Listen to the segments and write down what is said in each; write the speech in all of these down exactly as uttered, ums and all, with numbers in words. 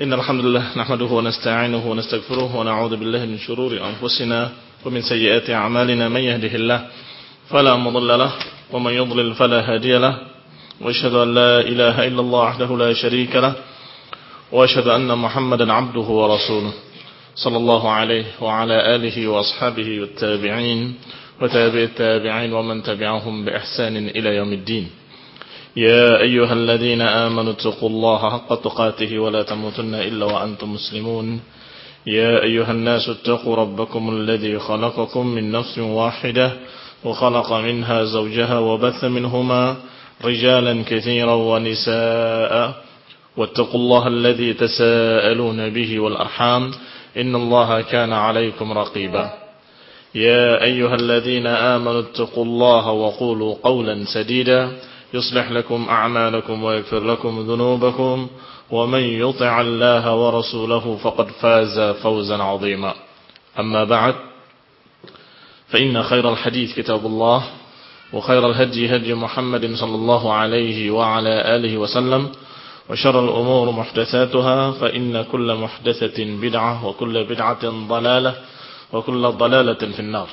إن الحمد لله نحمده ونستعينه ونستغفره ونعوذ بالله من شرور أنفسنا ومن سيئات أعمالنا. من يهده الله فلا مضل له ومن يضلل فلا هادي له، وأشهد أن لا إله إلا الله وحده لا شريك له، وأشهد أن محمدا عبده ورسوله صلى الله عليه وعلى آله وأصحابه والتابعين وتابع التابعين ومن تبعهم بإحسان إلى يوم الدين. يا أيها الذين آمنوا اتقوا الله حق تقاته ولا تموتن إلا وأنتم مسلمون. يا أيها الناس اتقوا ربكم الذي خلقكم من نفس واحدة وخلق منها زوجها وبث منهما رجالا كثيرا ونساء، واتقوا الله الذي تساءلون به والأرحام إن الله كان عليكم رقيبا. يا أيها الذين آمنوا اتقوا الله وقولوا قولا سديدا يصلح لكم أعمالكم ويغفر لكم ذنوبكم، ومن يطع الله ورسوله فقد فاز فوزا عظيما. أما بعد، فإن خير الحديث كتاب الله، وخير الهدي هدي محمد صلى الله عليه وعلى آله وسلم، وشر الأمور محدثاتها، فإن كل محدثة بدعة وكل بدعة ضلالة وكل ضلالة في النار.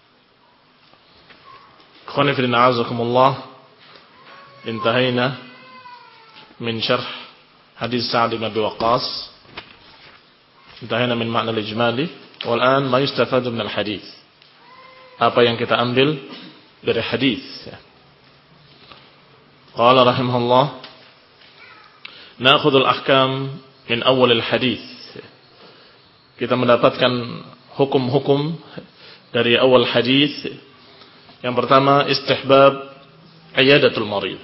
أخواني في الدين أعزكم الله، انتهينا من شرح حديث سعد بن أبي وقاص، انتهينا من معنى الإجمالي، والآن ما يستفاد من الحديث. Apa yang kita ambil dari hadis? Qala rahimahullah, na'khudul ahkam min awalil hadis. Kita mendapatkan hukum-hukum dari awal hadis. Yang pertama, istihbab iyadatul marid.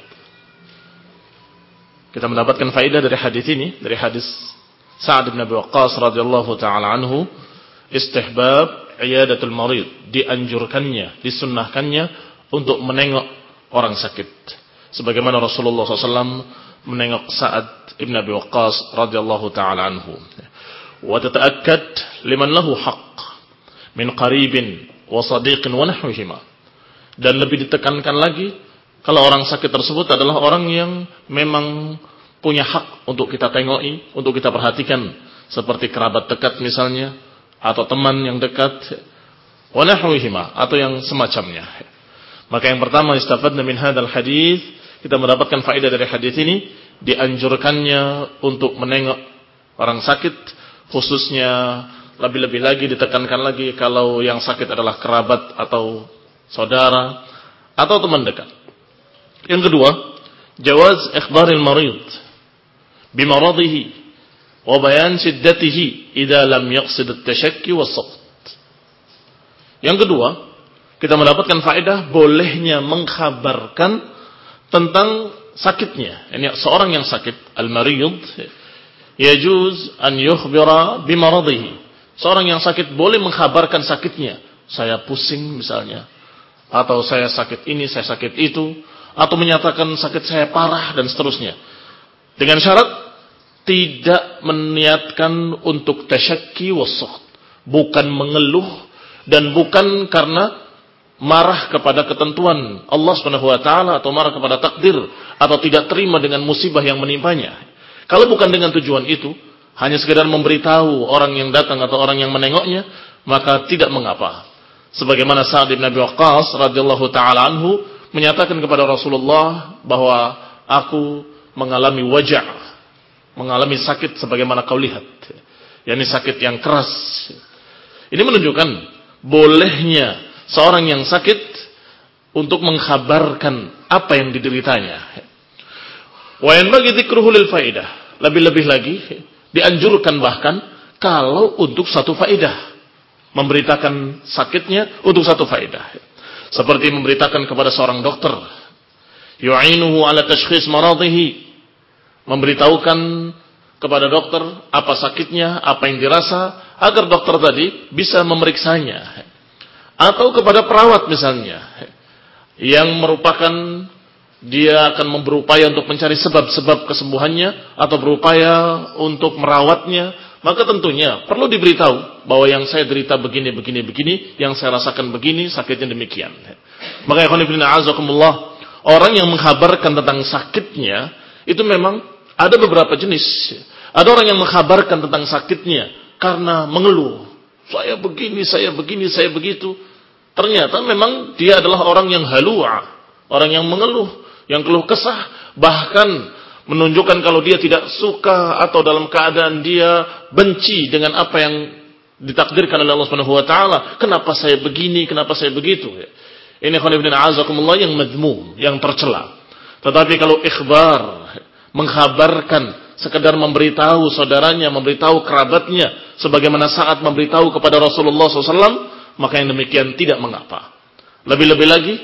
Kita mendapatkan faedah dari hadis ini, dari hadis Sa'ad bin Abi Waqqas radhiyallahu taala anhu, istihbab iyadatul marid, dianjurkannya, disunnahkannya untuk menengok orang sakit. Sebagaimana Rasulullah sallallahu alaihi wasallam menengok Sa'ad bin Abi Waqqas radhiyallahu taala anhu. Wa tata'akkad liman lahu haqq min qaribin wa sadiqin wa nahwihima. Dan lebih ditekankan lagi kalau orang sakit tersebut adalah orang yang memang punya hak untuk kita tengoki, untuk kita perhatikan, seperti kerabat dekat misalnya, atau teman yang dekat, wa nahwihima, atau yang semacamnya. Maka yang pertama, istafadna min hadzal hadis, kita mendapatkan faedah dari hadis ini, dianjurkannya untuk menengok orang sakit, khususnya lebih-lebih lagi ditekankan lagi kalau yang sakit adalah kerabat atau saudara atau teman dekat. Yang kedua, jawaz ikhbaril marid bimaradihi wa bayan shiddatihi idza lam yaqsid at-tashakki was-saqt. Yang kedua, kita mendapatkan faedah bolehnya mengkhabarkan tentang sakitnya. Ini seorang yang sakit, al-marid, yajuz an yukhbira bimaradihi. Seorang yang sakit boleh mengkhabarkan sakitnya. Saya pusing misalnya, atau saya sakit ini, saya sakit itu, atau menyatakan sakit saya parah dan seterusnya. Dengan syarat tidak meniatkan untuk tasyakki was-saqt, bukan mengeluh dan bukan karena marah kepada ketentuan Allah Subhanahu wa taala atau marah kepada takdir atau tidak terima dengan musibah yang menimpanya. Kalau bukan dengan tujuan itu, hanya sekedar memberitahu orang yang datang atau orang yang menengoknya, maka tidak mengapa. Sebagaimana Sa'ad bin Abi Waqqas radhiyallahu taala anhu menyatakan kepada Rasulullah bahwa aku mengalami wajah, mengalami sakit sebagaimana kau lihat, yakni sakit yang keras. Ini menunjukkan bolehnya seorang yang sakit untuk mengkhabarkan apa yang dideritanya. Wa yanbaghi dzikruhu lil faidah. Lebih-lebih lagi dianjurkan bahkan kalau untuk satu faedah, memberitakan sakitnya untuk satu faedah. Seperti memberitakan kepada seorang dokter, yu'inuhu ala tashkhis maradihi, memberitahukan kepada dokter apa sakitnya, apa yang dirasa, agar dokter tadi bisa memeriksanya. Atau kepada perawat misalnya, yang merupakan dia akan berupaya untuk mencari sebab-sebab kesembuhannya atau berupaya untuk merawatnya, maka tentunya perlu diberitahu bahwa yang saya derita begini, begini, begini, yang saya rasakan begini, sakitnya demikian. Maka ikhwan fillah azakumullah, orang yang menghabarkan tentang sakitnya itu memang ada beberapa jenis. Ada orang yang mengkhabarkan tentang sakitnya karena mengeluh. Saya begini, saya begini, saya begitu. Ternyata memang dia adalah orang yang halua, orang yang mengeluh, yang keluh kesah, bahkan menunjukkan kalau dia tidak suka atau dalam keadaan dia benci dengan apa yang ditakdirkan oleh Allah Subhanahu wa taala. Kenapa saya begini, kenapa saya begitu? Ini khonibna azakumullah yang madmum, yang tercela. Tetapi kalau ikhbar, mengkhabarkan, sekedar memberitahu saudaranya, memberitahu kerabatnya, sebagaimana saat memberitahu kepada Rasulullah shallallahu alaihi wasallam, maka yang demikian tidak mengapa. Lebih-lebih lagi,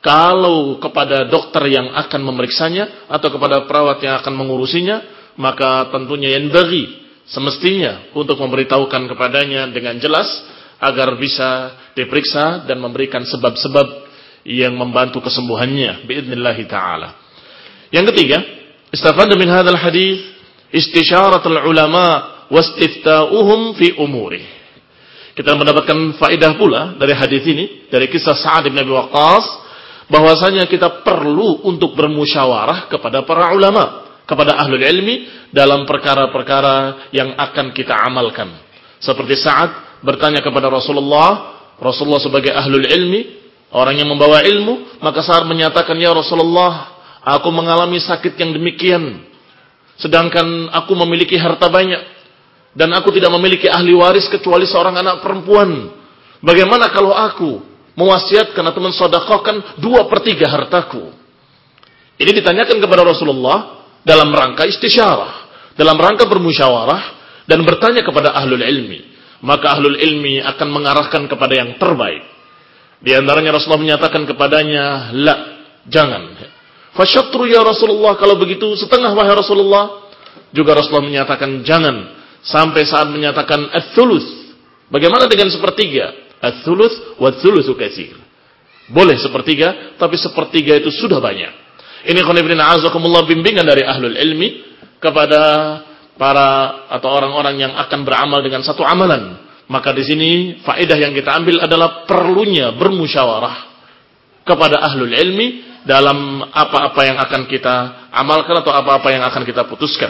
kalau kepada dokter yang akan memeriksanya, atau kepada perawat yang akan mengurusinya, maka tentunya yang bagi, semestinya untuk memberitahukan kepadanya dengan jelas, agar bisa diperiksa dan memberikan sebab-sebab yang membantu kesembuhannya biidznillah ta'ala. Yang ketiga, istafada min hadzal hadis istisyaratul ulama wastifta'uhum fi umuri. Kita mendapatkan faedah pula dari hadis ini, dari kisah Sa'ad bin Abi Waqqas, bahwasanya kita perlu untuk bermusyawarah kepada para ulama, kepada ahlul ilmi dalam perkara-perkara yang akan kita amalkan. Seperti Sa'ad bertanya kepada Rasulullah, Rasulullah sebagai ahlul ilmi, orang yang membawa ilmu, maka Sa'ad menyatakan, ya Rasulullah, aku mengalami sakit yang demikian, sedangkan aku memiliki harta banyak, dan aku tidak memiliki ahli waris kecuali seorang anak perempuan. Bagaimana kalau aku mewasiatkan atau mensedekahkan dua per tiga hartaku? Ini ditanyakan kepada Rasulullah dalam rangka istisyarah, dalam rangka bermusyawarah dan bertanya kepada ahlul ilmi. Maka ahlul ilmi akan mengarahkan kepada yang terbaik. Di antaranya Rasulullah menyatakan kepadanya, la, jangan. Fasyatru ya Rasulullah, kalau begitu setengah wahai Rasulullah. Juga Rasulullah menyatakan jangan, sampai saat menyatakan ats-tsuluts. Bagaimana dengan sepertiga? Ats-tsuluts wa ats-tsulutsu katsir. Boleh sepertiga, tapi sepertiga itu sudah banyak. Ini khonibina azakumullah, bimbingan dari ahlul ilmi kepada para atau orang-orang yang akan beramal dengan satu amalan. Maka di sini faedah yang kita ambil adalah perlunya bermusyawarah kepada ahlul ilmi dalam apa-apa yang akan kita amalkan atau apa-apa yang akan kita putuskan.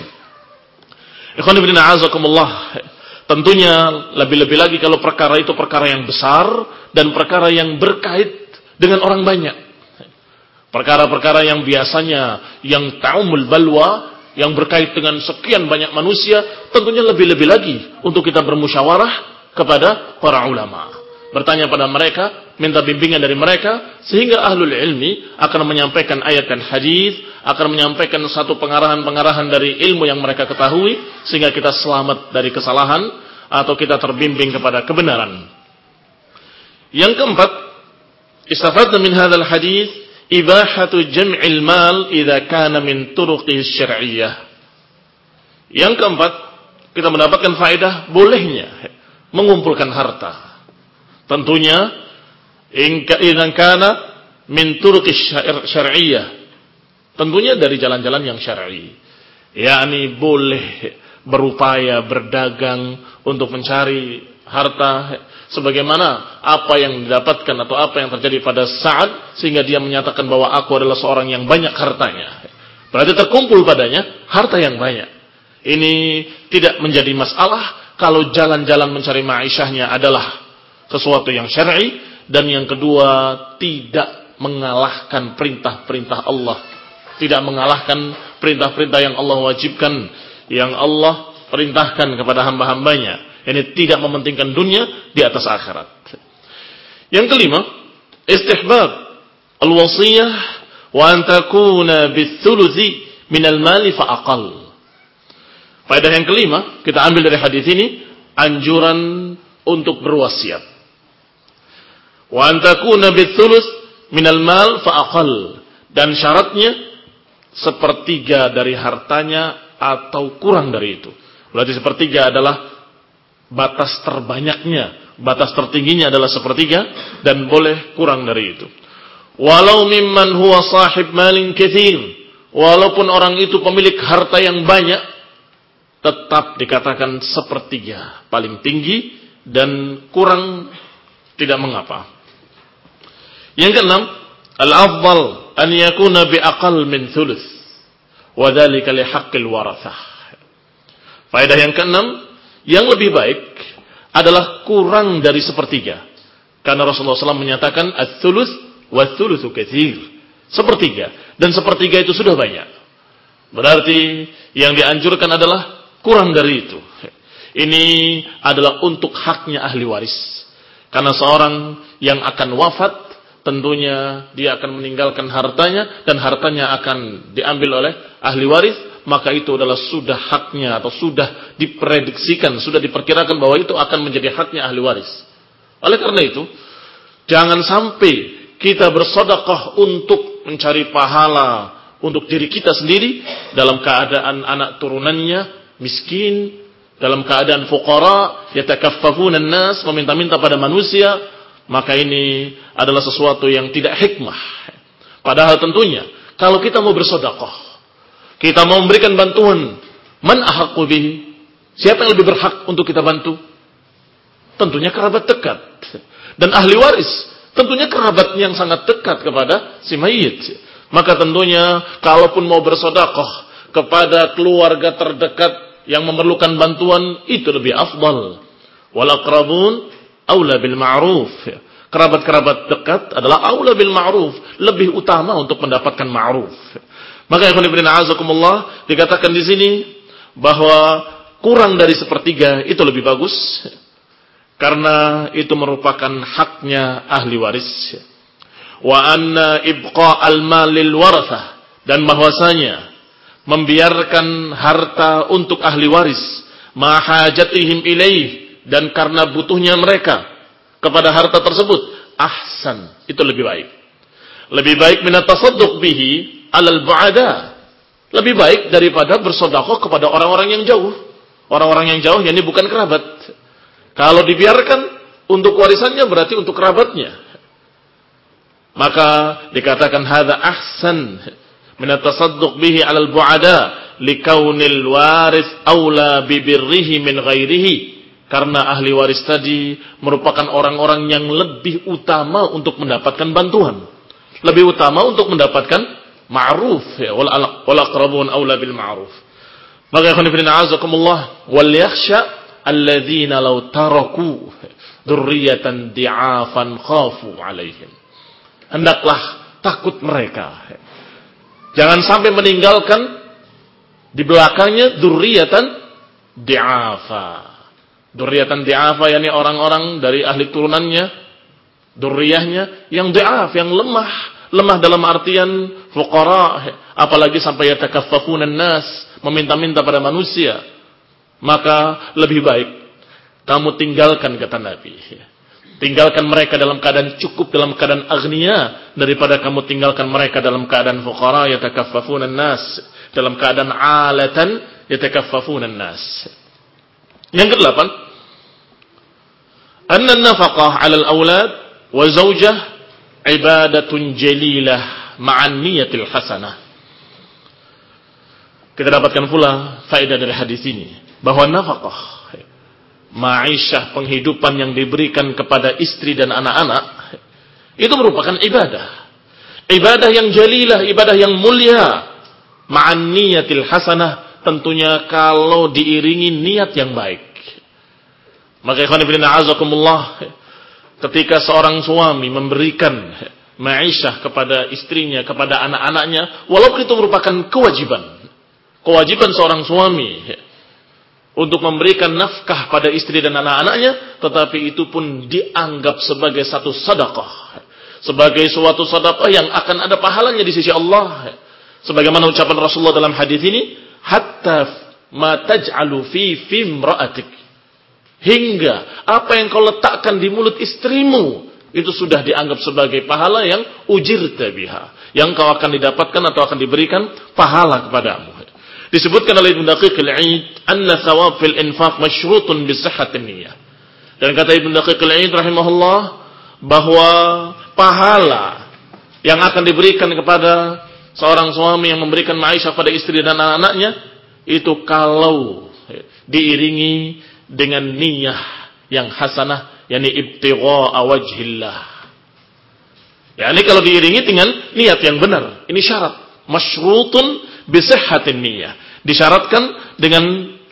Ikhwan fillah a'azakumullah, tentunya lebih-lebih lagi kalau perkara itu perkara yang besar dan perkara yang berkait dengan orang banyak. Perkara-perkara yang biasanya yang ta'umul balwa, yang berkait dengan sekian banyak manusia, tentunya lebih-lebih lagi untuk kita bermusyawarah kepada para ulama, bertanya pada mereka, minta bimbingan dari mereka, sehingga ahlul ilmi akan menyampaikan ayat dan hadis, akan menyampaikan satu pengarahan-pengarahan dari ilmu yang mereka ketahui, sehingga kita selamat dari kesalahan atau kita terbimbing kepada kebenaran. Yang keempat, istafadna min hadzal hadis ibahatu jam'il mal idza kana min turuqi syar'iyyah. Yang keempat, kita mendapatkan faedah bolehnya mengumpulkan harta. Tentunya idzan kana min turuqi syar'iyyah. Tentunya dari jalan-jalan yang syar'i. Yakni boleh berupaya berdagang untuk mencari harta sebagaimana apa yang didapatkan atau apa yang terjadi pada Sa'ad, sehingga dia menyatakan bahwa aku adalah seorang yang banyak hartanya. Berarti terkumpul padanya harta yang banyak. Ini tidak menjadi masalah kalau jalan-jalan mencari ma'isyahnya adalah sesuatu yang syar'i, dan yang kedua tidak mengalahkan perintah-perintah Allah, tidak mengalahkan perintah-perintah yang Allah wajibkan, yang Allah perintahkan kepada hamba-hambanya. Ini tidak mementingkan dunia di atas akhirat. Yang kelima, istihbab al-wasiyah wa an takuna bits-tsulusi minal mali fa aqall. Faedah yang kelima kita ambil dari hadis ini, anjuran untuk berwasiat. Wa an takuna bits-tsulus minal mal fa aqall, dan syaratnya sepertiga dari hartanya atau kurang dari itu. Berarti sepertiga adalah batas terbanyaknya, batas tertingginya adalah sepertiga, dan boleh kurang dari itu. Walau mimman huwa sahib malin katsir, walaupun orang itu pemilik harta yang banyak, tetap dikatakan sepertiga paling tinggi, dan kurang tidak mengapa. Yang keenam, al-afdal an yakuna bi aqall min thuluth, wa dzalika li haqqil warathah. Faedah yang keenam, yang lebih baik adalah kurang dari sepertiga. Karena Rasulullah shallallahu alaihi wasallam menyatakan ats-tsulus wa-tsulusu katsir. Sepertiga. Dan sepertiga itu sudah banyak. Berarti yang dianjurkan adalah kurang dari itu. Ini adalah untuk haknya ahli waris. Karena seorang yang akan wafat, tentunya dia akan meninggalkan hartanya, dan hartanya akan diambil oleh ahli waris, maka itu adalah sudah haknya, atau sudah diprediksikan, sudah diperkirakan bahwa itu akan menjadi haknya ahli waris. Oleh karena itu, jangan sampai kita bersedekah untuk mencari pahala untuk diri kita sendiri, dalam keadaan anak turunannya miskin, dalam keadaan fuqara, yatakaffafuna an-nas, meminta-minta pada manusia, maka ini adalah sesuatu yang tidak hikmah. Padahal tentunya, kalau kita mau bersedekah, kita mau memberikan bantuan, man ahaqqu bihi? Siapa yang lebih berhak untuk kita bantu? Tentunya kerabat dekat. Dan ahli waris, tentunya kerabat yang sangat dekat kepada si mayit. Maka tentunya, kalaupun mau bersedekah kepada keluarga terdekat yang memerlukan bantuan, itu lebih afdal. Wal aqrabun aula bil ma'ruf. Kerabat-kerabat dekat adalah aula bil ma'ruf, lebih utama untuk mendapatkan ma'ruf. Maka ikhwan fillah azakumullah, dikatakan di sini bahwa kurang dari sepertiga itu lebih bagus, karena itu merupakan haknya ahli waris. Wa anna ibqa'al malil warathah, dan bahwasanya membiarkan harta untuk ahli waris, ma hajatihim ilaih, dan karena butuhnya mereka kepada harta tersebut, ahsan, itu lebih baik. Lebih baik minat tasadduq bihi alal bu'ada, lebih baik daripada bersedekah kepada orang-orang yang jauh. Orang-orang yang jauh, yakni bukan kerabat. Kalau dibiarkan untuk warisannya, berarti untuk kerabatnya. Maka dikatakan hadza ahsan min at-tasadduq bihi 'alal bu'ada likaunil waris aula bi birrihi min ghairihi, karena ahli waris tadi merupakan orang-orang yang lebih utama untuk mendapatkan bantuan, lebih utama untuk mendapatkan ma'ruf, ya, wal aqrabun aula bil ma'ruf. Maka ikhwan fillah azakumullah, wal yakhsha alladzina law taraku dzurriyyatan di'afan khafu 'alaihim. Hendaklah takut mereka, jangan sampai meninggalkan di belakangnya dzurriyyatan di'afa. Dzurriyyatan di'afa, yakni orang-orang dari ahli turunannya, dzurriyyahnya yang di'af, yang lemah. Lemah dalam artian fuqara, apalagi sampai yatakaffafunan nas, meminta-minta pada manusia. Maka lebih baik kamu tinggalkan, kata Nabi, tinggalkan mereka dalam keadaan cukup, dalam keadaan aghnia, daripada kamu tinggalkan mereka dalam keadaan fuqara yatakaffafunan nas, dalam keadaan alatan yatakaffafunan nas. Yang kedelapan, anna an-nafaqah 'ala al-aulad wa zawjah ibadatun jalilah ma'an niyatil hasanah. Kita dapatkan pula faedah dari hadis ini, bahwa nafkah, ma'isyah, penghidupan yang diberikan kepada istri dan anak-anak, itu merupakan ibadah. Ibadah yang jalilah, ibadah yang mulia, ma'an niyatil hasanah, tentunya kalau diiringi niat yang baik. Maka ikhwan fillah azakumullah, ketika seorang suami memberikan ma'isyah kepada istrinya, kepada anak-anaknya, walaupun itu merupakan kewajiban, kewajiban seorang suami untuk memberikan nafkah pada istri dan anak-anaknya, tetapi itu pun dianggap sebagai satu sedekah, sebagai suatu sedekah yang akan ada pahalanya di sisi Allah. Sebagaimana ucapan Rasulullah dalam hadis ini, hatta ma taj'alu fi fimra'atik, hingga apa yang kau letakkan di mulut istrimu, itu sudah dianggap sebagai pahala yang ujirta biha, yang kau akan didapatkan atau akan diberikan pahala kepadamu. Disebutkan oleh Ibnu Daqiq al-Aid, anna thawab fil infaq masyrutun bi sihhatin niyyah. Dan kata Ibnu Daqiq al-Aid rahimahullah, bahwa pahala yang akan diberikan kepada seorang suami yang memberikan ma'isyah pada istri dan anak-anaknya, itu kalau diiringi dengan niyyah yang hasanah, yakni ibtigha'a wajhillah. yakni kalau diiringi dengan niat yang benar. Ini syarat, masyrutun bi sihhatin niyyah. Disyaratkan dengan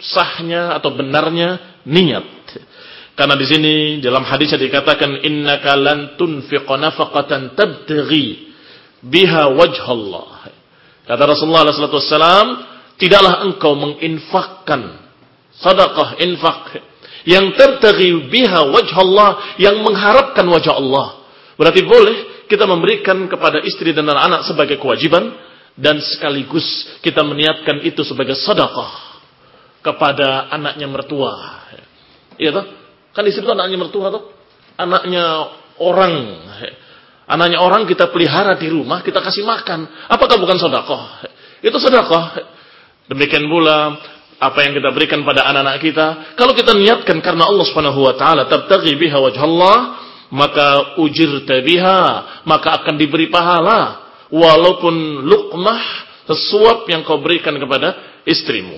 sahnya atau benarnya niat. Karena di sini dalam hadisnya dikatakan innaka lan tunfiqa nafaqatan tabtaghi biha wajhallah. Kata Rasulullah sallallahu alaihi wasallam, tidaklah engkau menginfakkan sedekah infak yang tabtaghi biha wajhallah, yang mengharapkan wajah Allah. Berarti boleh kita memberikan kepada istri dan anak sebagai kewajiban dan sekaligus kita meniatkan itu sebagai sedekah kepada anaknya mertua. Iya toh? Kan istri itu anaknya mertua tuh, anaknya orang, anaknya orang kita pelihara di rumah, kita kasih makan. Apakah bukan sedekah? Itu sedekah. Demikian pula apa yang kita berikan pada anak-anak kita, kalau kita niatkan karena Allah Subhanahu wa taala, tabtaghi biha wajhallah, maka ujirta biha, maka akan diberi pahala walaupun luqmah, sesuap yang kau berikan kepada istrimu.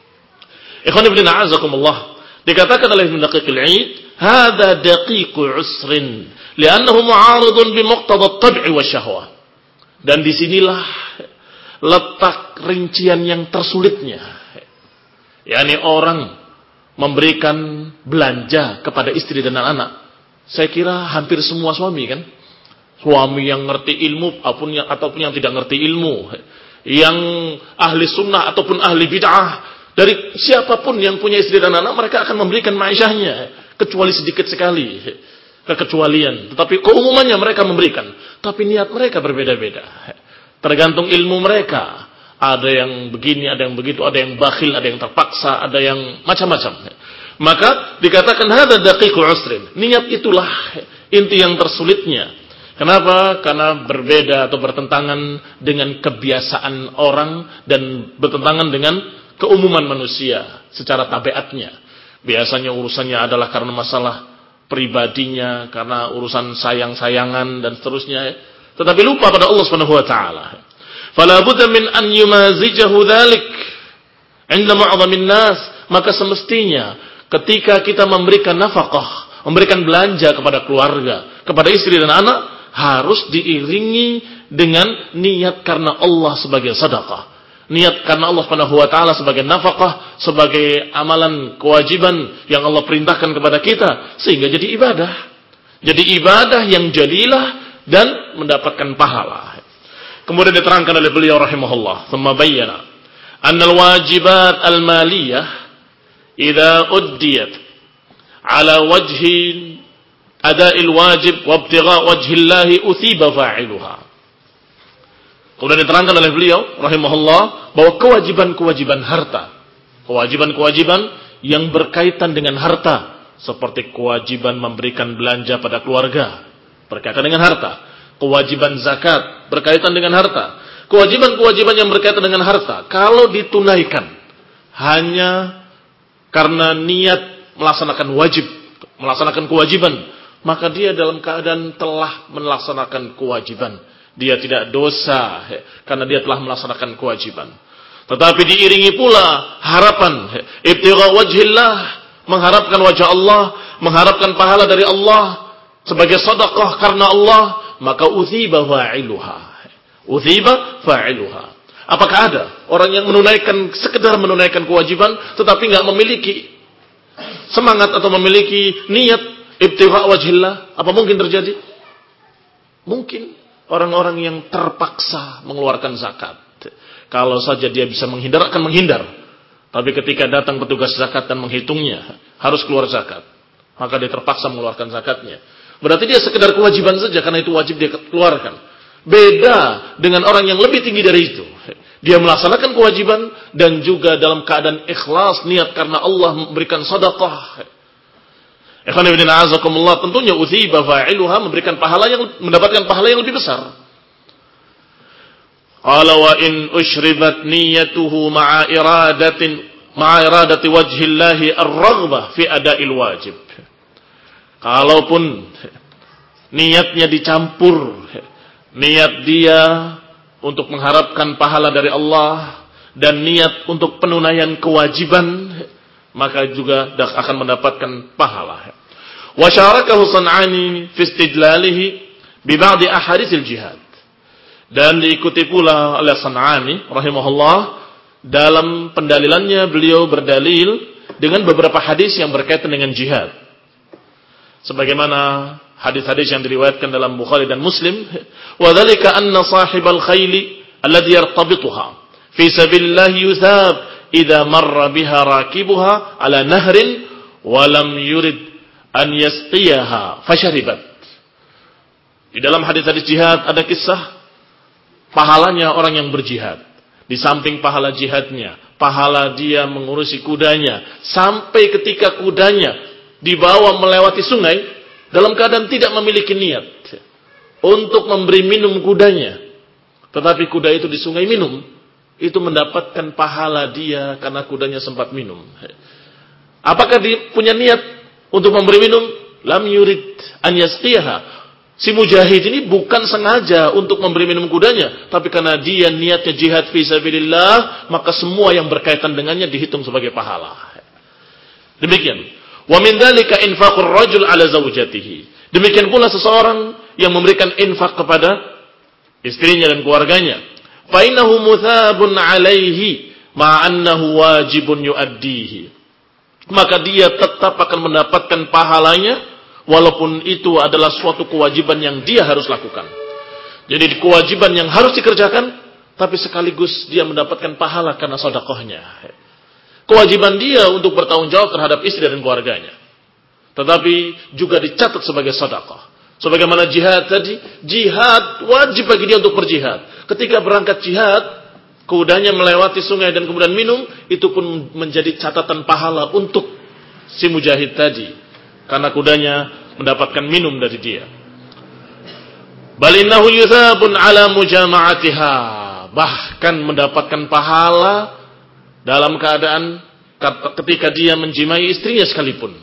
Ikhwan fillah a'azakumullah. Dikatakan oleh Ibnu Daqiqil 'Aid, "Hadza daqiqu 'usrin, li'annahu mu'aridun bi muqtada at-tab'i wasyahwah." Dan disinilah letak rincian yang tersulitnya. yakni orang memberikan belanja kepada istri dan anak. Saya kira hampir semua suami kan, suami yang ngerti ilmu ataupun yang, ataupun yang tidak ngerti ilmu, yang ahli sunnah ataupun ahli bid'ah, dari siapapun yang punya istri dan anak, mereka akan memberikan ma'isyahnya, kecuali sedikit sekali kekecualian. Tetapi keumumannya mereka memberikan, tapi niat mereka berbeda-beda, tergantung ilmu mereka. Ada yang begini, ada yang begitu, ada yang bakhil, ada yang terpaksa, ada yang macam-macam. Maka dikatakan hadza daqiqu usrin. Niat itulah inti yang tersulitnya. Kenapa? Karena berbeda atau bertentangan dengan kebiasaan orang dan bertentangan dengan keumuman manusia secara tabiatnya. Biasanya urusannya adalah karena masalah pribadinya, karena urusan sayang-sayangan dan seterusnya. Tetapi lupa pada Allah Subhanahu wa taala. Fala budda min an yumazijahu dzalik 'inda ma'dhamin nas. Maka semestinya ketika kita memberikan nafkah, memberikan belanja kepada keluarga, kepada istri dan anak, harus diiringi dengan niat karena Allah sebagai sedekah. Niat karena Allah Subhanahu wa taala sebagai nafkah, sebagai amalan kewajiban yang Allah perintahkan kepada kita, sehingga jadi ibadah. Jadi ibadah yang jadilah dan mendapatkan pahala. Kemudian diterangkan oleh beliau rahimahullah, thumma bayyana anna al-wajibat al-maliyah idza uddiyat ala wajhi ada'il wajib wa ibtigha' wajhillah uthiba fa'iluha. Kemudian diterangkan oleh beliau rahimahullah bahwa kewajiban-kewajiban harta, kewajiban-kewajiban yang berkaitan dengan harta, seperti kewajiban memberikan belanja pada keluarga berkaitan dengan harta, kewajiban zakat berkaitan dengan harta, kewajiban-kewajiban yang berkaitan dengan harta, kalau ditunaikan hanya karena niat melaksanakan wajib, melaksanakan kewajiban, maka dia dalam keadaan telah melaksanakan kewajiban. Dia tidak dosa karena dia telah melaksanakan kewajiban. Tetapi diiringi pula harapan ibtigha wajhillah, mengharapkan wajah Allah, mengharapkan pahala dari Allah sebagai sedekah karena Allah, maka uthiba fa'iluha. Uthiba fa'iluha. Apakah ada orang yang menunaikan, sekedar menunaikan kewajiban tetapi enggak memiliki semangat atau memiliki niat ibtigha wajhillah? Apa mungkin terjadi? Mungkin. Orang-orang yang terpaksa mengeluarkan zakat, kalau saja dia bisa menghindar, akan menghindar. Tapi ketika datang petugas zakat dan menghitungnya, harus keluar zakat, maka dia terpaksa mengeluarkan zakatnya. Berarti dia sekedar kewajiban saja, karena itu wajib dia keluarkan. Beda dengan orang yang lebih tinggi dari itu. Dia melaksanakan kewajiban dan juga dalam keadaan ikhlas, niat karena Allah memberikan sedekah. Ikhwan fillah a'azakumullah, tentunya uthiba fa'iluha, memberikan pahala yang mendapatkan pahala yang lebih besar. Qala wa in ushribat niyyatuhu ma'a iradatin ma'a iradati wajhillahi ar-raghbah fi ada'il wajib. Kalaupun niatnya dicampur, niat dia untuk mengharapkan pahala dari Allah dan niat untuk penunaian kewajiban, maka juga akan mendapatkan pahala. Wa syarakahu San'ani fi istidlalihi bi ba'd ahaditsil jihad. Dan diikuti pula oleh San'ani rahimahullah dalam pendalilannya beliau berdalil dengan beberapa hadis yang berkaitan dengan jihad. Sebagaimana hadis-hadis yang diriwayatkan dalam Bukhari dan Muslim, wa dzalika anna sahibal khayli alladhi yartabituha fi sabilillah yuthab idza marra biha rakibuha ala nahrin wa lam yurid an yasqiyaha fasharibat. Di dalam hadis-hadis jihad ada kisah pahalanya orang yang berjihad. Di samping pahala jihadnya, pahala dia mengurusi kudanya, sampai ketika kudanya dibawa melewati sungai dalam keadaan tidak memiliki niat untuk memberi minum kudanya, tetapi kuda itu di sungai minum, itu mendapatkan pahala dia karena kudanya sempat minum. Apakah dia punya niat untuk memberi minum? Lam yurid an yasqiyaha. Si mujahid ini bukan sengaja untuk memberi minum kudanya, tapi karena dia niatnya jihad fi sabilillah, maka semua yang berkaitan dengannya dihitung sebagai pahala. Demikian. Wa min dzalika infaqur rajul ala zaujatihi. Demikian pula seseorang yang memberikan infak kepada istrinya dan keluarganya. Fa innahu muthabun alaihi ma annahu wajibun yuaddihi. Maka dia tetap akan mendapatkan pahalanya, walaupun itu adalah suatu kewajiban yang dia harus lakukan. Jadi kewajiban yang harus dikerjakan, tapi sekaligus dia mendapatkan pahala karena sedekahnya. Kewajiban dia untuk bertanggung jawab terhadap istri dan keluarganya, tetapi juga dicatat sebagai sedekah. Sebagaimana jihad tadi, jihad wajib bagi dia untuk berjihad. Ketika berangkat jihad, kudanya melewati sungai dan kemudian minum, itu pun menjadi catatan pahala untuk si mujahid tadi, karena kudanya mendapatkan minum dari dia. Balinnahu yuthabun ala mujama'atiha. Bahkan mendapatkan pahala dalam keadaan ketika dia menjimai istrinya sekalipun.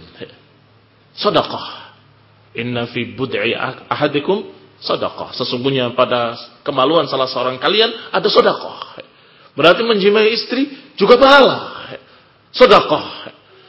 Sedekah. Inna fi bud'i ahadikum sedekah. Sesungguhnya pada kemaluan salah seorang kalian ada sedekah. Berarti menjimai istri juga pahala. Sedekah.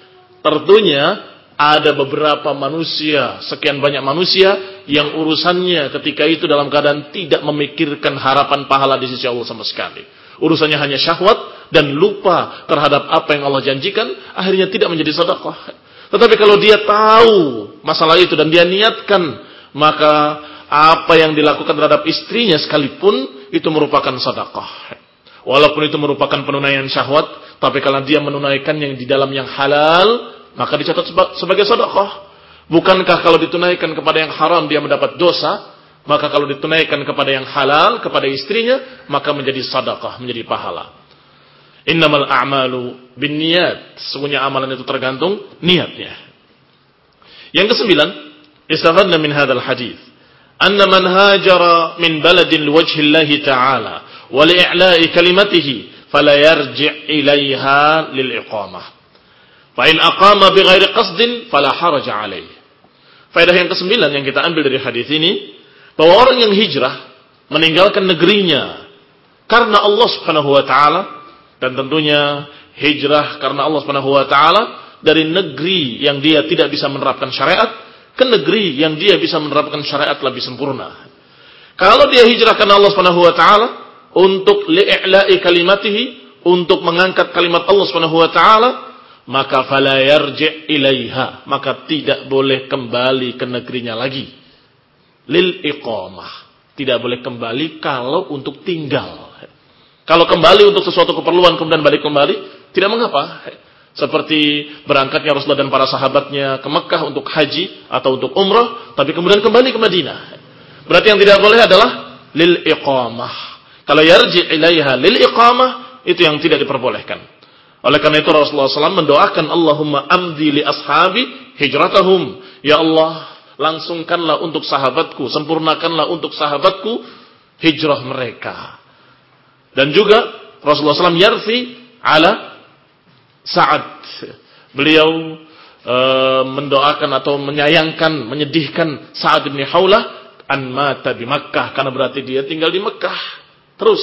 Tentunya ada beberapa manusia, sekian banyak manusia yang urusannya ketika itu dalam keadaan tidak memikirkan harapan pahala di sisi Allah sama sekali. Urusannya hanya syahwat dan lupa terhadap apa yang Allah janjikan, akhirnya tidak menjadi sedekah. Tetapi kalau dia tahu masalah itu dan dia niatkan, maka apa yang dilakukan terhadap istrinya sekalipun itu merupakan sedekah. Walaupun itu merupakan penunaian syahwat, tapi kalau dia menunaikan yang di dalam yang halal, maka dicatat sebagai sedekah. Bukankah kalau ditunaikan kepada yang haram dia mendapat dosa? Maka kalau ditunaikan kepada yang halal, kepada istrinya, maka menjadi sedekah, menjadi pahala. Innamal a'malu binniyat. Sesungguhnya amalan itu tergantung niatnya. Yang kesembilan, istafadna min hadzal hadits anna man hajara min baladin liwajhillahi ta'ala wa li'i'la'i kalimatihi fala yarji' ilaiha lil iqamah. Fa in aqama bighairi qasdin fala haraja alaih. Faedah yang kesembilan yang kita ambil dari hadis ini, bahwa orang yang hijrah meninggalkan negerinya karena Allah Subhanahu wa taala, dan tentunya hijrah karena Allah Subhanahu wa taala dari negeri yang dia tidak bisa menerapkan syariat ke negeri yang dia bisa menerapkan syariat lebih sempurna. Kalau dia hijrah karena Allah Subhanahu wa taala untuk li'i'la'i kalimatihi, untuk mengangkat kalimat Allah Subhanahu wa taala, maka fala yarji' ilaiha, maka tidak boleh kembali ke negerinya lagi. Lil iqamah, tidak boleh kembali kalau untuk tinggal. Kalau kembali untuk sesuatu keperluan kemudian balik kembali, tidak mengapa. Seperti berangkatnya Rasulullah dan para sahabatnya ke Mekah untuk haji atau untuk umrah, tapi kemudian kembali ke Madinah. Berarti yang tidak boleh adalah lil iqamah. Kalau yarji' ilaiha lil iqamah, itu yang tidak diperbolehkan. Oleh karena itu Rasulullah shallallahu alaihi wasallam mendoakan, Allahumma amdi li ashabi hijratahum. Ya Allah, langsungkanlah untuk sahabatku, sempurnakanlah untuk sahabatku hijrah mereka. Dan juga Rasulullah shallallahu alaihi wasallam yarfi ala Sa'ad. Beliau e, mendoakan atau menyayangkan, menyedihkan Sa'ad bin Haulah an mata di Makkah, karena berarti dia tinggal di Makkah terus.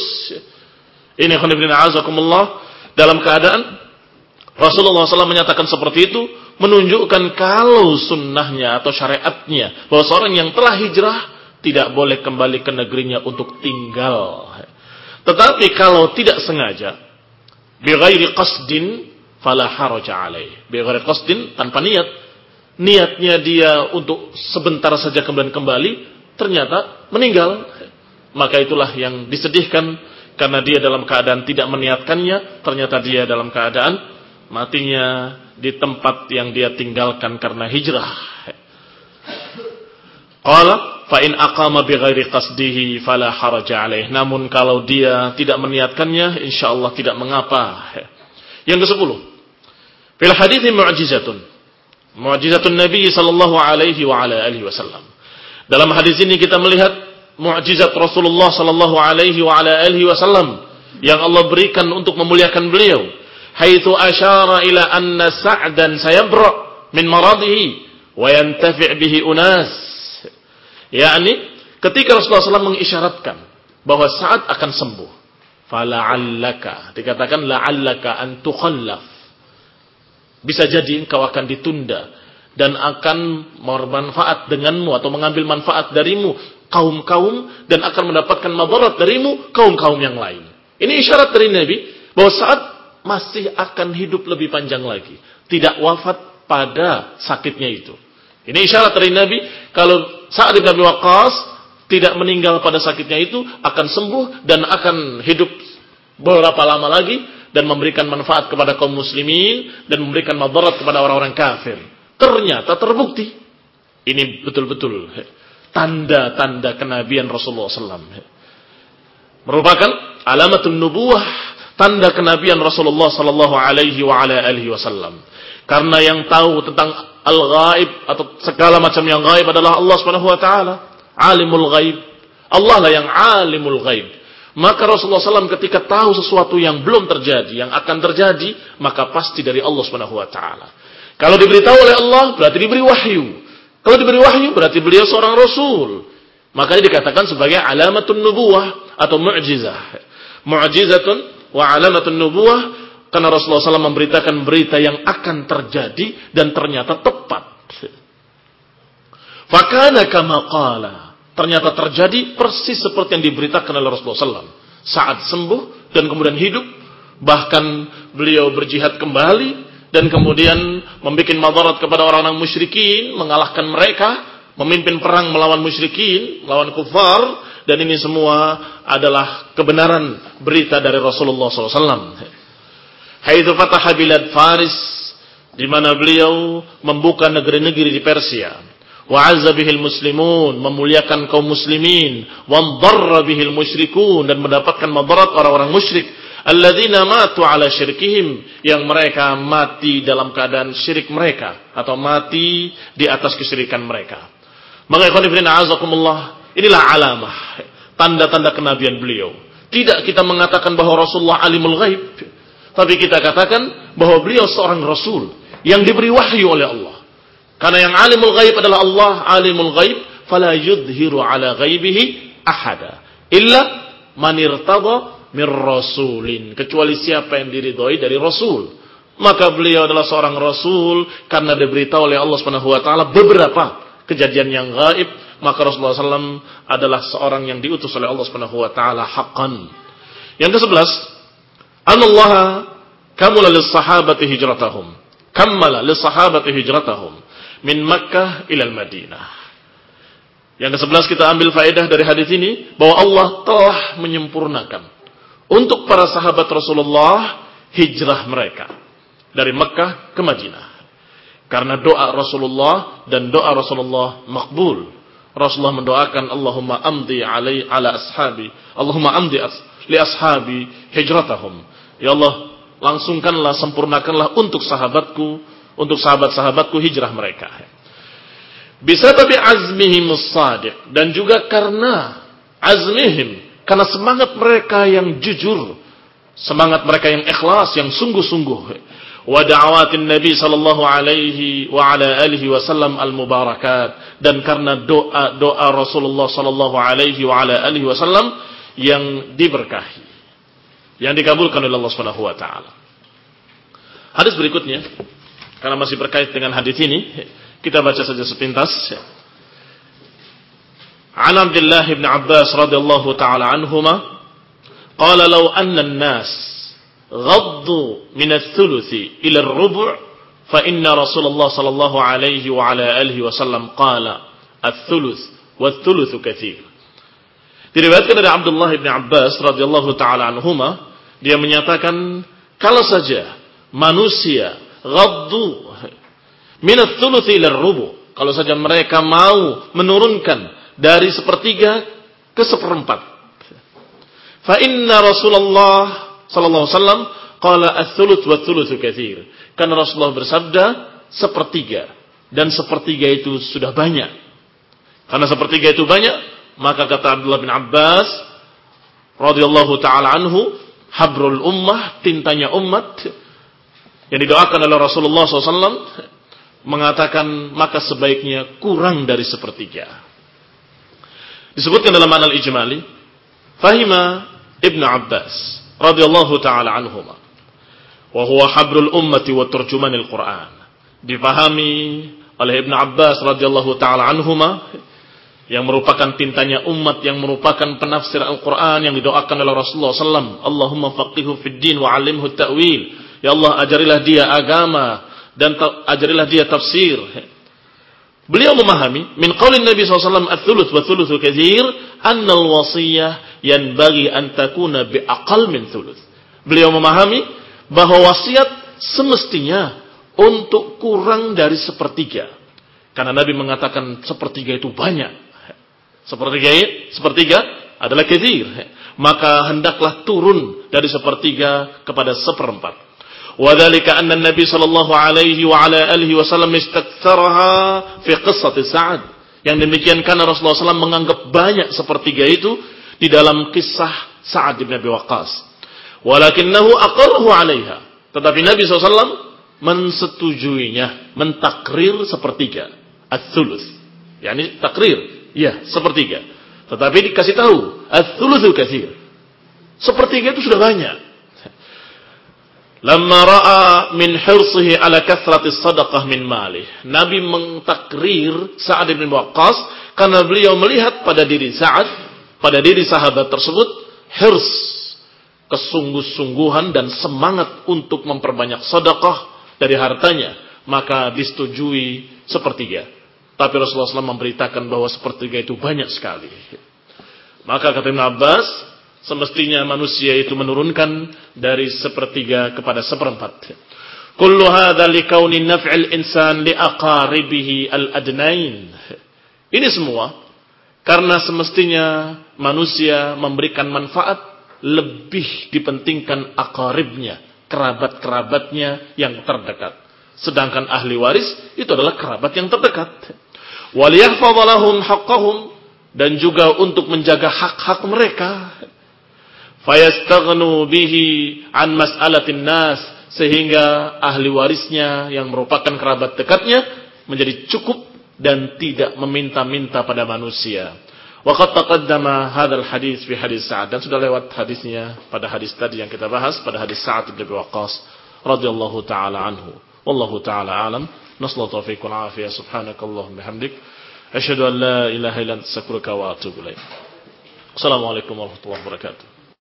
Ini khonibina azakumullah, dalam keadaan Rasulullah shallallahu alaihi wasallam menyatakan seperti itu, menunjukkan kalau sunnahnya atau syariatnya bahwa seorang yang telah hijrah tidak boleh kembali ke negerinya untuk tinggal. Tetapi kalau tidak sengaja bi ghairi qasdin fala haraja alaih. Bi ghairi qasdin, tanpa niat. Niatnya dia untuk sebentar saja kemudian kembali, ternyata meninggal. Maka itulah yang disedihkan, karena dia dalam keadaan tidak meniatkannya, ternyata dia dalam keadaan matinya di tempat yang dia tinggalkan karena hijrah. Qala fa in aqama bi ghairi qasdihi fala haraja alaih. Namun kalau dia tidak meniatkannya, insyaallah tidak mengapa. Yang kesepuluh, fil hadits mu'jizatun. Mu'jizatun Nabi sallallahu alaihi wa ala alihi wasallam. Dalam hadis ini kita melihat mu'jizat Rasulullah sallallahu alaihi wa ala alihi wasallam yang Allah berikan untuk memuliakan beliau. Haitsu asyara ila anna Sa'dan sayabra min maradihi wa yantafi' bihi unas. Yakni ketika Rasulullah sallallahu alaihi wasallam mengisyaratkan bahwa Sa'ad akan sembuh. Fala'allaka, dikatakan la'allaka an tukhallaf. Bisa jadi engkau akan ditunda dan akan bermanfaat denganmu atau mengambil manfaat darimu kaum-kaum dan akan mendapatkan madarat darimu kaum-kaum yang lain. Ini isyarat dari Nabi bahwa Sa'ad masih akan hidup lebih panjang lagi, tidak wafat pada sakitnya itu. Ini isyarat dari Nabi kalau Sa'ad bin Abi Waqqas tidak meninggal pada sakitnya itu, akan sembuh dan akan hidup beberapa lama lagi dan memberikan manfaat kepada kaum muslimin dan memberikan madarat kepada orang-orang kafir. Ternyata terbukti. Ini betul-betul tanda-tanda kenabian Rasulullah sallallahu alaihi wasallam. Merupakan alamatun nubuwah, tanda kenabian Rasulullah sallallahu alaihi wa ala alihi wasallam. Karena yang tahu tentang al-ghaib atau segala macam yang ghaib adalah Allah Subhanahu wa taala, alimul ghaib. Allah lah yang alimul ghaib. Maka Rasulullah sallallahu alaihi wasallam ketika tahu sesuatu yang belum terjadi, yang akan terjadi, maka pasti dari Allah Subhanahu wa taala. Kalau diberitahu oleh Allah, berarti diberi wahyu. Kalau diberi wahyu, berarti beliau seorang rasul. Makanya dikatakan sebagai alamatun nubuwah atau mu'jizah. Mu'jizatun wa alamatun nubuwah, karena Rasulullah sallallahu alaihi wasallam memberitakan berita yang akan terjadi dan ternyata tepat. Fakana kama qala. Ternyata terjadi persis seperti yang diberitakan oleh Rasulullah sallallahu alaihi wasallam. Saat sembuh dan kemudian hidup, bahkan beliau berjihad kembali dan kemudian membuat madarat kepada orang-orang musyrikin, mengalahkan mereka, memimpin perang melawan musyrikin, melawan kufar, dan ini semua adalah kebenaran berita dari Rasulullah sallallahu alaihi wasallam. Haitsu fataha bilad Faris, di mana beliau membuka negeri-negeri di Persia. Wa'azza bihil muslimun, memuliakan kaum muslimin, wadharra bihil musyrikun, dan mendapatkan madarat orang-orang musyrik, alladzina matu ala syirkihim, yang mereka mati dalam keadaan syirik mereka atau mati di atas kesyirikan mereka. Maka ikhwan fillah a'azakumullah, inilah alamah, tanda-tanda kenabian beliau. Tidak kita mengatakan bahwa Rasulullah alimul ghaib, tapi kita katakan bahwa beliau seorang rasul yang diberi wahyu oleh Allah. Karena yang alimul ghaib adalah Allah, alimul ghaib, fala yudhiru ala ghaibihi ahada illa man irtada mir rasulin, kecuali siapa yang diridhoi dari rasul. Maka beliau adalah seorang rasul karena diberitahu oleh Allah Subhanahu wa taala beberapa kejadian yang gaib, maka Rasulullah sallallahu alaihi wasallam adalah seorang yang diutus oleh Allah Subhanahu wa taala haqqan. Yang kesebelas, anallaha kamala lis sahabati hijratahum. Kammala lis sahabati hijratahum min Makkah ilal Madinah. Yang kesebelas kita ambil faedah dari hadis ini bahwa Allah telah menyempurnakan untuk para sahabat Rasulullah hijrah mereka dari Makkah ke Madinah. Karena doa Rasulullah dan doa Rasulullah makbul. Rasulullah mendoakan Allahumma amdi alai ala ashabi, Allahumma amdi as, li ashabi hijratahum. Ya Allah, langsungkanlah, sempurnakanlah untuk sahabatku, untuk sahabat-sahabatku hijrah mereka. Bisa tapi azmihim as-sadiq, dan juga karena azmihim, karena semangat mereka yang jujur, semangat mereka yang ikhlas, yang sungguh-sungguh. Wa da'awatin Nabi sallallahu alaihi wa ala alihi wasallam al-mubarakat, dan karena doa-doa Rasulullah sallallahu alaihi wa ala alihi wasallam yang diberkahi, yang dikabulkan oleh Allah Subhanahu wa taala. Hadis berikutnya, karena masih berkait dengan hadis ini, kita baca saja sepintas. An Abdullah bin Abbas radhiyallahu taala anhuma, qala law anna an-nas ghaddu min ats-tsulusi ila ar-rubu' fa inna Rasulullah sallallahu alaihi wa ala alihi wasallam qala ats-tsulus wat-tsulusu katsir. Diriwayatkan dari Abdullah bin Abbas radhiyallahu taala anhuma, dia menyatakan kalau saja manusia ghaddu min ats-tsulusi ila ar-rubu', kalau saja mereka mau menurunkan dari sepertiga ke seperempat. Fa inna Rasulullah sallallahu alaihi wasallam qala ats-tsulus wa ats-tsulusu katsir. Karena Rasulullah bersabda sepertiga, dan sepertiga itu sudah banyak. Karena sepertiga itu banyak, maka kata Abdullah bin Abbas radhiyallahu taala anhu, habrul ummah, tintanya umat, yang didoakan oleh Rasulullah sallallahu alaihi wasallam, mengatakan maka sebaiknya kurang dari sepertiga. Disebutkan dalam Ma'nal Ijmali, fahima Ibnu Abbas radhiyallahu taala anhuma wa huwa habrul ummati wa turjumanil Quran. Dipahami oleh Ibnu Abbas radhiyallahu taala anhuma, yang merupakan tintanya umat, yang merupakan penafsir Al-Quran, yang didoakan oleh Rasulullah sallallahu alaihi wasallam, Allahumma faqihhu fid din wa 'allimhu ta'wil. Ya Allah, ajarilah dia agama dan ajarilah dia tafsir. Beliau memahami min qaulin Nabi sallallahu alaihi wasallam ats-tsulus wa ats-tsulusu katsir, anna al-wasiyah yanbaghi an takuna bi aqall min tsulus. Beliau memahami bahwa wasiat semestinya untuk kurang dari sepertiga. Karena Nabi mengatakan sepertiga itu banyak. Sepertiga sepertiga adalah katsir. Maka hendaklah turun dari sepertiga kepada seperempat. Wadzalika anna Nabi sallallahu alaihi wa ala alihi wasallam istaktsaraha fi qissati Sa'ad. Yang demikian karena Rasulullah sallallahu alaihi wasallam menganggap banyak sepertiga itu di dalam kisah Sa'ad bin Abi Waqqas. Walakinnahu aqarrahu 'alaiha. Tetapi Nabi sallallahu alaihi wasallam mensetujuinya, mentakrir sepertiga, ats-tsulus. Yani takrir, ya, sepertiga. Tetapi dikasih tahu, ats-tsulusu katsir. Sepertiga itu sudah banyak. Lamma ra'a min hirsihi ala kathrati sadaqah min malih. Nabi mentakrir Sa'ad bin Waqqas karena beliau melihat pada diri Sa'ad, pada diri sahabat tersebut, hirs, kesungguh-sungguhan dan semangat untuk memperbanyak sedekah dari hartanya, maka disetujui sepertiga. Tapi Rasulullah shallallahu alaihi wasallam memberitakan bahwa sepertiga itu banyak sekali. Maka kata Ibn Abbas, semestinya manusia itu menurunkan dari sepertiga kepada seperempat. Kullu hadza likauni naf'il insan li aqaribihi al-adnain. Ini semua karena semestinya manusia memberikan manfaat lebih dipentingkan aqaribnya, kerabat-kerabatnya yang terdekat. Sedangkan ahli waris itu adalah kerabat yang terdekat. Waliyahfadz lahum haqqahum, dan juga untuk menjaga hak-hak mereka. Fayastaghnu bihi an mas'alatin nas, sehingga ahli warisnya yang merupakan kerabat dekatnya menjadi cukup dan tidak meminta-minta pada manusia. Wa qad taqaddama hadzal hadis fi hadis Sa'ad, dan sudah lewat hadisnya pada hadis tadi yang kita bahas pada hadis Sa'ad bin Abi Waqqas radhiyallahu taala anhu. Wallahu taala alam. Nasallahu taufiq wal afiyah. Subhanakallahumma bihamdik asyhadu an la ilaha illa anta astaghfiruka wa atubu ilaik. Assalamualaikum warahmatullahi wabarakatuh.